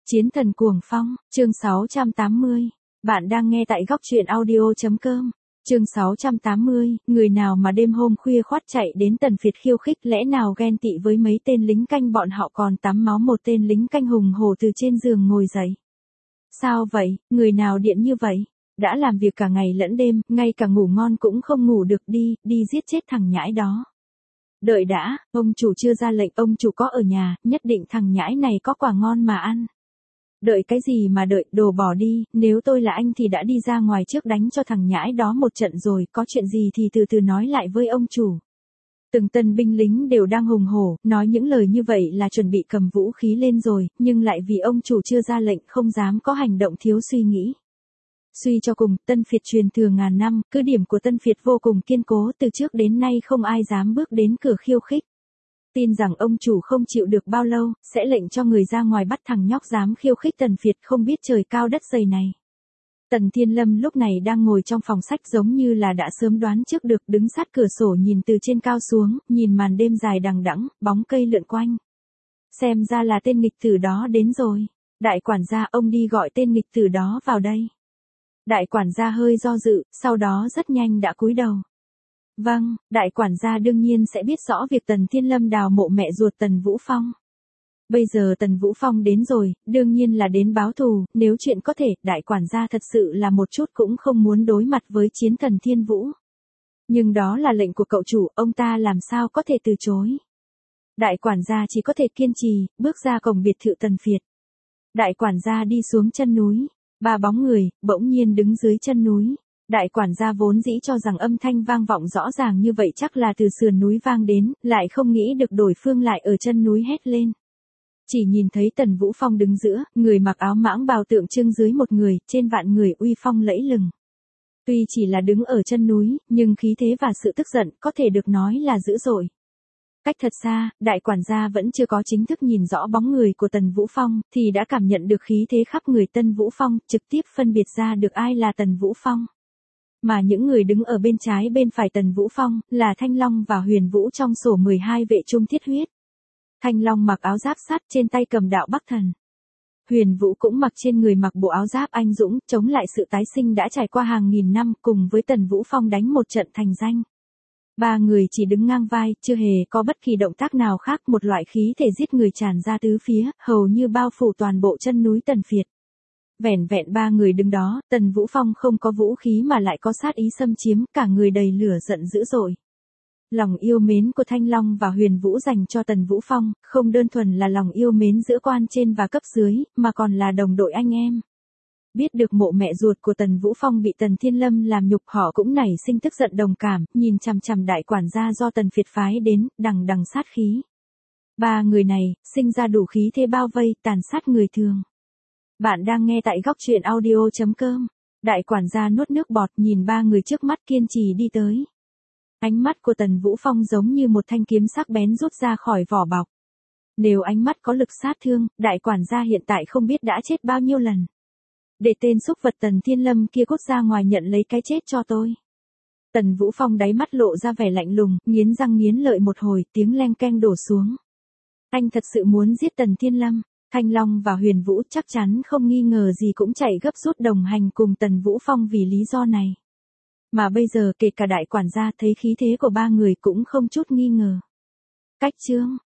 Chiến thần cuồng phong, chương 680. Bạn đang nghe tại góc truyện audio.com. Chương 680, người nào mà đêm hôm khuya khoắt chạy đến Tần Việt khiêu khích, lẽ nào ghen tị với mấy tên lính canh bọn họ còn tắm máu một tên lính canh hùng hổ từ trên giường ngồi dậy. Sao vậy, người nào điện như vậy? Đã làm việc cả ngày lẫn đêm, ngay cả ngủ ngon cũng không ngủ được, đi giết chết thằng nhãi đó. Đợi đã, ông chủ chưa ra lệnh, ông chủ có ở nhà, nhất định thằng nhãi này có quả ngon mà ăn. Đợi cái gì mà đợi, đồ bỏ đi, nếu tôi là anh thì đã đi ra ngoài trước đánh cho thằng nhãi đó một trận rồi, có chuyện gì thì từ từ nói lại với ông chủ. Từng tân binh lính đều đang hùng hổ, nói những lời như vậy là chuẩn bị cầm vũ khí lên rồi, nhưng lại vì ông chủ chưa ra lệnh không dám có hành động thiếu suy nghĩ. Suy cho cùng, Tân Việt truyền thừa ngàn năm, cứ điểm của Tân Việt vô cùng kiên cố, từ trước đến nay không ai dám bước đến cửa khiêu khích. Tin rằng ông chủ không chịu được bao lâu, sẽ lệnh cho người ra ngoài bắt thằng nhóc dám khiêu khích Tần Việt không biết trời cao đất dày này. Tần Thiên Lâm lúc này đang ngồi trong phòng sách giống như là đã sớm đoán trước được, đứng sát cửa sổ nhìn từ trên cao xuống, nhìn màn đêm dài đằng đẵng, bóng cây lượn quanh. Xem ra là tên nghịch tử đó đến rồi. Đại quản gia, ông đi gọi tên nghịch tử đó vào đây. Đại quản gia hơi do dự, sau đó rất nhanh đã cúi đầu. Vâng, đại quản gia đương nhiên sẽ biết rõ việc Tần Thiên Lâm đào mộ mẹ ruột Tần Vũ Phong. Bây giờ Tần Vũ Phong đến rồi, đương nhiên là đến báo thù, nếu chuyện có thể, đại quản gia thật sự là một chút cũng không muốn đối mặt với chiến thần Thiên Vũ. Nhưng đó là lệnh của cậu chủ, ông ta làm sao có thể từ chối. Đại quản gia chỉ có thể kiên trì, bước ra cổng biệt thự Tần Việt. Đại quản gia đi xuống chân núi, ba bóng người, bỗng nhiên đứng dưới chân núi. Đại quản gia vốn dĩ cho rằng âm thanh vang vọng rõ ràng như vậy chắc là từ sườn núi vang đến, lại không nghĩ được đối phương lại ở chân núi hét lên. Chỉ nhìn thấy Tần Vũ Phong đứng giữa, người mặc áo mãng bào tượng trưng dưới một người, trên vạn người uy phong lẫy lừng. Tuy chỉ là đứng ở chân núi, nhưng khí thế và sự tức giận có thể được nói là dữ dội. Cách thật xa, đại quản gia vẫn chưa có chính thức nhìn rõ bóng người của Tần Vũ Phong, thì đã cảm nhận được khí thế khắp người Tần Vũ Phong, trực tiếp phân biệt ra được ai là Tần Vũ Phong. Mà những người đứng ở bên trái bên phải Tần Vũ Phong, là Thanh Long và Huyền Vũ trong sổ 12 vệ trung thiết huyết. Thanh Long mặc áo giáp sắt, trên tay cầm đạo Bắc Thần. Huyền Vũ cũng mặc trên người mặc bộ áo giáp anh dũng, chống lại sự tái sinh đã trải qua hàng nghìn năm, cùng với Tần Vũ Phong đánh một trận thành danh. Ba người chỉ đứng ngang vai, chưa hề có bất kỳ động tác nào khác, một loại khí thể giết người tràn ra tứ phía, hầu như bao phủ toàn bộ chân núi Tần Việt. Vẻn vẹn ba người đứng đó, Tần Vũ Phong không có vũ khí mà lại có sát ý xâm chiếm, cả người đầy lửa giận dữ dội. Lòng yêu mến của Thanh Long và Huyền Vũ dành cho Tần Vũ Phong, không đơn thuần là lòng yêu mến giữa quan trên và cấp dưới, mà còn là đồng đội anh em. Biết được mộ mẹ ruột của Tần Vũ Phong bị Tần Thiên Lâm làm nhục, họ cũng nảy sinh tức giận đồng cảm, nhìn chằm chằm đại quản gia do Tần Việt phái đến, đằng đằng sát khí. Ba người này, sinh ra đủ khí thế bao vây, tàn sát người thường. Bạn đang nghe tại góc truyện audio.com. Đại quản gia nuốt nước bọt nhìn ba người trước mắt kiên trì đi tới. Ánh mắt của Tần Vũ Phong giống như một thanh kiếm sắc bén rút ra khỏi vỏ bọc. Nếu ánh mắt có lực sát thương, đại quản gia hiện tại không biết đã chết bao nhiêu lần. Để tên xúc vật Tần Thiên Lâm kia cút ra ngoài nhận lấy cái chết cho tôi. Tần Vũ Phong đáy mắt lộ ra vẻ lạnh lùng, nghiến răng nghiến lợi một hồi, tiếng leng keng đổ xuống. Anh thật sự muốn giết Tần Thiên Lâm. Thanh Long và Huyền Vũ chắc chắn không nghi ngờ gì cũng chạy gấp rút đồng hành cùng Tần Vũ Phong vì lý do này. Mà bây giờ kể cả đại quản gia thấy khí thế của ba người cũng không chút nghi ngờ. Cách chương,